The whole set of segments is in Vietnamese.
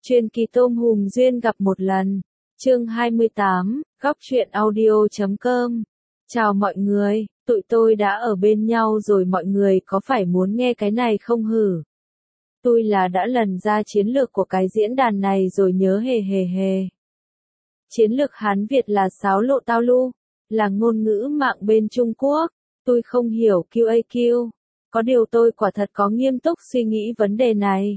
Truyền kỳ tôm hùm duyên gặp một lần. Chương 28, góc truyện audio.com. Chào mọi người, tụi tôi đã ở bên nhau rồi, mọi người có phải muốn nghe cái này không hử? Tôi là đã lần ra chiến lược của cái diễn đàn này rồi nhớ hề hề hề. Chiến lược Hán Việt là sáo lộ tao lu, là ngôn ngữ mạng bên Trung Quốc. Tôi không hiểu QAQ. Có điều tôi quả thật có nghiêm túc suy nghĩ vấn đề này.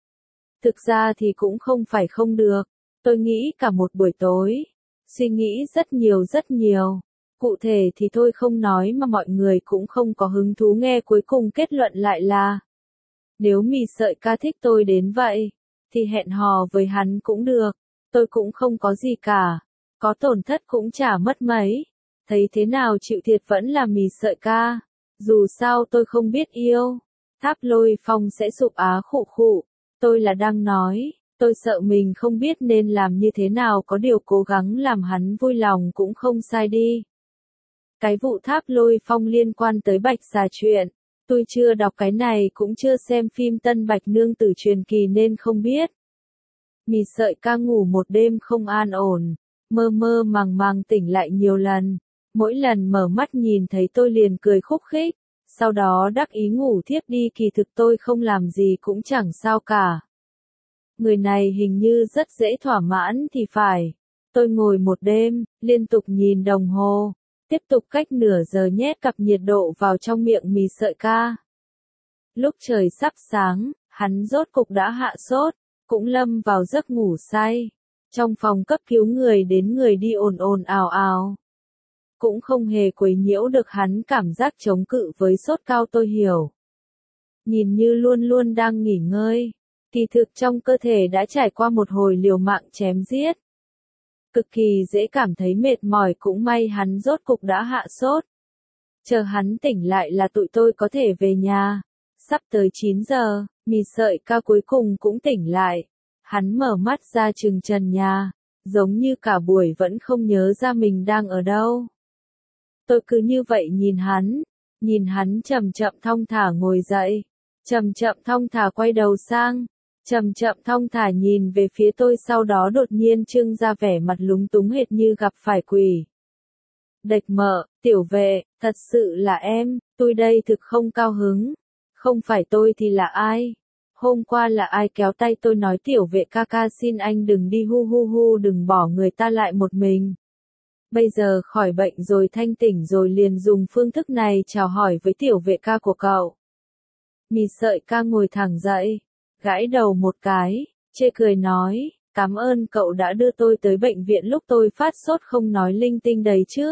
Thực ra thì cũng không phải không được. Tôi nghĩ cả một buổi tối. Suy nghĩ rất nhiều. Cụ thể thì tôi không nói mà mọi người cũng không có hứng thú nghe, cuối cùng kết luận lại là nếu Mì Sợi Ca thích tôi đến vậy, thì hẹn hò với hắn cũng được. Tôi cũng không có gì cả. Có tổn thất cũng chả mất mấy. Thấy thế nào chịu thiệt vẫn là Mì Sợi Ca. Dù sao tôi không biết yêu. Tháp Lôi Phong sẽ sụp á khụ khụ. Tôi là đang nói, tôi sợ mình không biết nên làm như thế nào, có điều cố gắng làm hắn vui lòng cũng không sai đi. Cái vụ Tháp Lôi Phong liên quan tới Bạch Xà chuyện. Tôi chưa đọc cái này cũng chưa xem phim Tân Bạch Nương Tử truyền kỳ nên không biết. Mì Sợi Ca ngủ một đêm không an ổn, mơ màng tỉnh lại nhiều lần. Mỗi lần mở mắt nhìn thấy tôi liền cười khúc khích, sau đó đắc ý ngủ thiếp đi, kỳ thực tôi không làm gì cũng chẳng sao cả. Người này hình như rất dễ thỏa mãn thì phải. Tôi ngồi một đêm, liên tục nhìn đồng hồ, tiếp tục cách nửa giờ nhét cặp nhiệt độ vào trong miệng Mì Sợi Ca. Lúc trời sắp sáng, hắn rốt cục đã hạ sốt, cũng lâm vào giấc ngủ say. Trong phòng cấp cứu người đến người đi ồn ào. Cũng không hề quấy nhiễu được hắn cảm giác chống cự với sốt cao, tôi hiểu. Nhìn như luôn đang nghỉ ngơi, kỳ thực trong cơ thể đã trải qua một hồi liều mạng chém giết. Cực kỳ dễ cảm thấy mệt mỏi, cũng may hắn rốt cục đã hạ sốt. Chờ hắn tỉnh lại là tụi tôi có thể về nhà. Sắp tới 9 giờ, Mì Sợi Ca cuối cùng cũng tỉnh lại. Hắn mở mắt ra chừng trần nhà, giống như cả buổi vẫn không nhớ ra mình đang ở đâu. Tôi cứ như vậy nhìn hắn chậm chậm thong thả ngồi dậy, chậm chậm thong thả quay đầu sang, chậm chậm thong thả nhìn về phía tôi, sau đó đột nhiên trưng ra vẻ mặt lúng túng hệt như gặp phải quỷ. Đệch mợ, tiểu vệ, thật sự là em, tôi đây thực không cao hứng. Không phải tôi thì là ai? Hôm qua là ai kéo tay tôi nói tiểu vệ ca ca xin anh đừng đi hu, đừng bỏ người ta lại một mình. Bây giờ khỏi bệnh rồi, thanh tỉnh rồi, liền dùng phương thức này chào hỏi với tiểu vệ ca của cậu. Mì Sợi Ca ngồi thẳng dậy, gãi đầu một cái, chê cười nói, cảm ơn cậu đã đưa tôi tới bệnh viện lúc tôi phát sốt, không nói linh tinh đấy chứ.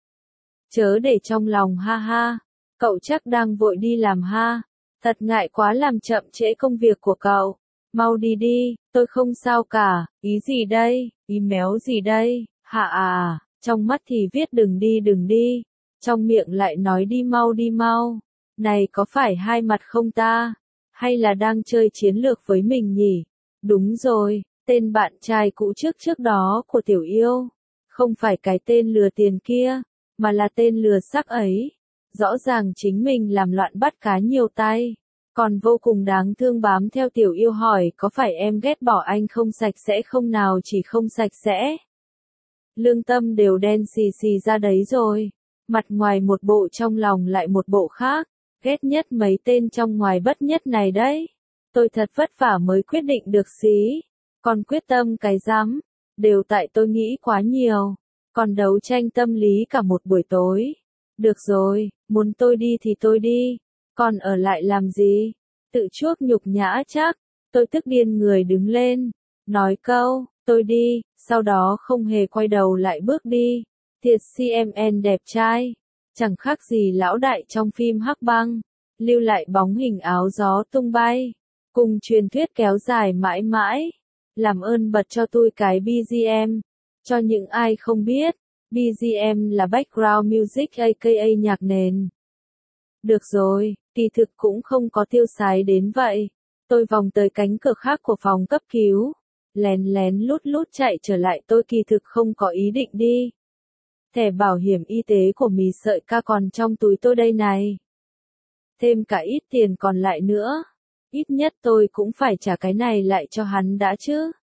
Chớ để trong lòng, ha ha, cậu chắc đang vội đi làm ha, thật ngại quá làm chậm trễ công việc của cậu. Mau đi đi, tôi không sao cả. Ý gì đây, ý méo gì đây, hạ à. Trong mắt thì viết đừng đi, trong miệng lại nói đi mau. Này có phải hai mặt không ta? Hay là đang chơi chiến lược với mình nhỉ? Đúng rồi, tên bạn trai cũ trước đó của tiểu yêu. Không phải cái tên lừa tiền kia, mà là tên lừa sắc ấy. Rõ ràng chính mình làm loạn bắt cá nhiều tay. Còn vô cùng đáng thương bám theo tiểu yêu hỏi có phải em ghét bỏ anh không, sạch sẽ không, nào chỉ không sạch sẽ. Lương tâm đều đen xì ra đấy rồi. Mặt ngoài một bộ, trong lòng lại một bộ khác. Ghét nhất mấy tên trong ngoài bất nhất này đấy. Tôi thật vất vả mới quyết định được xí. Còn quyết tâm cái rắm. Đều tại tôi nghĩ quá nhiều. Còn đấu tranh tâm lý cả một buổi tối. Được rồi, muốn tôi đi thì tôi đi. Còn ở lại làm gì? Tự chuốc nhục nhã chắc. Tôi tức điên người đứng lên. Nói câu, tôi đi. Sau đó không hề quay đầu lại bước đi. Thiệt CMN đẹp trai. Chẳng khác gì lão đại trong phim Hắc Băng. Lưu lại bóng hình áo gió tung bay. Cùng truyền thuyết kéo dài mãi mãi. Làm ơn bật cho tôi cái BGM. Cho những ai không biết, BGM là background music aka nhạc nền. Được rồi, kỳ thực cũng không có tiêu sái đến vậy. Tôi vòng tới cánh cửa khác của phòng cấp cứu. Lén lút chạy trở lại, tôi kỳ thực không có ý định đi. Thẻ bảo hiểm y tế của Mì Sợi Ca còn trong túi tôi đây này. Thêm cả ít tiền còn lại nữa. Ít nhất tôi cũng phải trả cái này lại cho hắn đã chứ.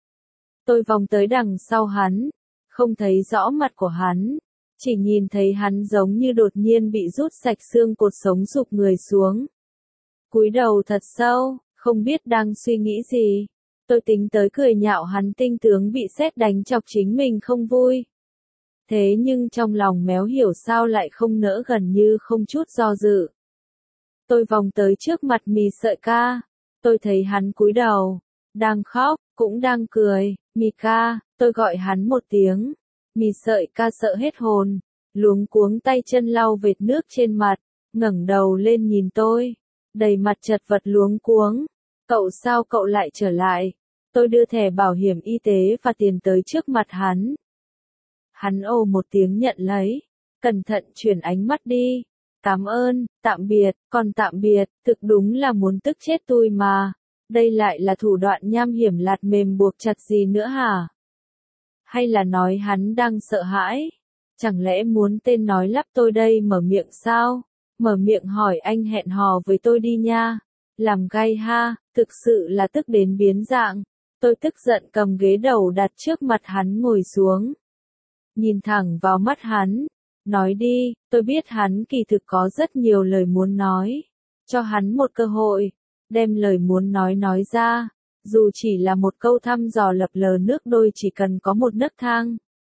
Tôi vòng tới đằng sau hắn, không thấy rõ mặt của hắn, chỉ nhìn thấy hắn giống như đột nhiên bị rút sạch xương cột sống sụp người xuống. Cúi đầu thật sâu, không biết đang suy nghĩ gì. Tôi tính tới cười nhạo hắn tinh tướng bị sét đánh chọc chính mình không vui. Thế nhưng trong lòng méo hiểu sao lại không nỡ, gần như không chút do dự. Tôi vòng tới trước mặt Mì Sợi Ca. Tôi thấy hắn cúi đầu, đang khóc, cũng đang cười. Mì ca, tôi gọi hắn một tiếng. Mì Sợi Ca sợ hết hồn, luống cuống tay chân lau vệt nước trên mặt, ngẩng đầu lên nhìn tôi, đầy mặt chật vật luống cuống. Cậu sao cậu lại trở lại? Tôi đưa thẻ bảo hiểm y tế và tiền tới trước mặt hắn. Hắn ồ một tiếng nhận lấy, cẩn thận chuyển ánh mắt đi. Cảm ơn, tạm biệt, còn tạm biệt, thực đúng là muốn tức chết tôi mà. Đây lại là thủ đoạn nham hiểm lạt mềm buộc chặt gì nữa hả? Hay là nói hắn đang sợ hãi? Chẳng lẽ muốn tên nói lắp tôi đây mở miệng sao? Mở miệng hỏi anh hẹn hò với tôi đi nha. Làm gay ha, thực sự là tức đến biến dạng. Tôi tức giận cầm ghế đầu đặt trước mặt hắn ngồi xuống. Nhìn thẳng vào mắt hắn. Nói đi, tôi biết hắn kỳ thực có rất nhiều lời muốn nói. Cho hắn một cơ hội, đem lời muốn nói ra. Dù chỉ là một câu thăm dò lập lờ nước đôi, chỉ cần có một nấc thang.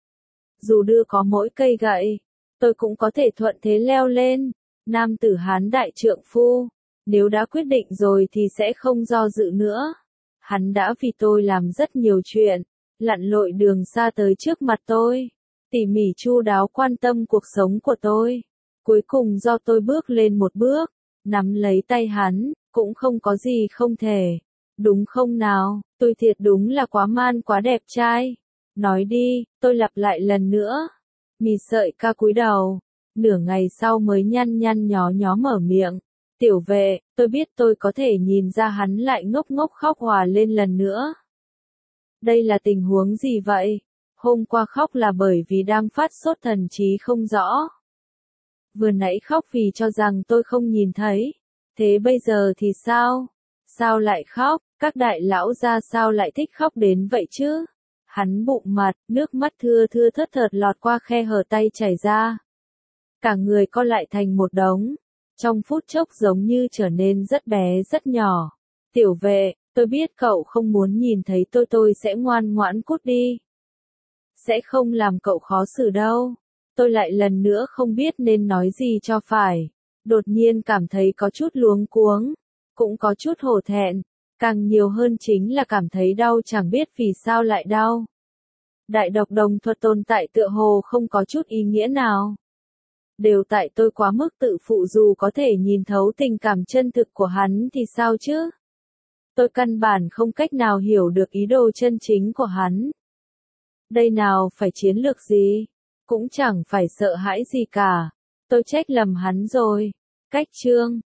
Dù đưa có mỗi cây gậy, tôi cũng có thể thuận thế leo lên. Nam tử Hán đại trượng phu, nếu đã quyết định rồi thì sẽ không do dự nữa. Hắn đã vì tôi làm rất nhiều chuyện, lặn lội đường xa tới trước mặt tôi, tỉ mỉ chu đáo quan tâm cuộc sống của tôi. Cuối cùng do tôi bước lên một bước, nắm lấy tay hắn, cũng không có gì không thể. Đúng không nào, tôi thiệt đúng là quá man quá đẹp trai. Nói đi, tôi lặp lại lần nữa. Mì Sợi Ca cúi đầu, nửa ngày sau mới nhăn nhăn nhó nhó mở miệng. Tiểu vệ, tôi biết tôi có thể nhìn ra hắn lại ngốc ngốc khóc hòa lên lần nữa. Đây là tình huống gì vậy? Hôm qua khóc là bởi vì đang phát sốt thần trí không rõ. Vừa nãy khóc vì cho rằng tôi không nhìn thấy. Thế bây giờ thì sao? Sao lại khóc? Các đại lão gia sao lại thích khóc đến vậy chứ? Hắn bụng mặt, nước mắt thưa thưa thớt thượt lọt qua khe hở tay chảy ra. Cả người co lại thành một đống. Trong phút chốc giống như trở nên rất bé rất nhỏ. Tiểu vệ, tôi biết cậu không muốn nhìn thấy tôi sẽ ngoan ngoãn cút đi. Sẽ không làm cậu khó xử đâu. Tôi lại lần nữa không biết nên nói gì cho phải. Đột nhiên cảm thấy có chút luống cuống, cũng có chút hổ thẹn, càng nhiều hơn chính là cảm thấy đau chẳng biết vì sao lại đau. Đại độc đồng thuật tồn tại tựa hồ không có chút ý nghĩa nào. Đều tại tôi quá mức tự phụ, dù có thể nhìn thấu tình cảm chân thực của hắn thì sao chứ? Tôi căn bản không cách nào hiểu được ý đồ chân chính của hắn. Đây nào phải chiến lược gì, cũng chẳng phải sợ hãi gì cả. Tôi trách lầm hắn rồi. Cách chương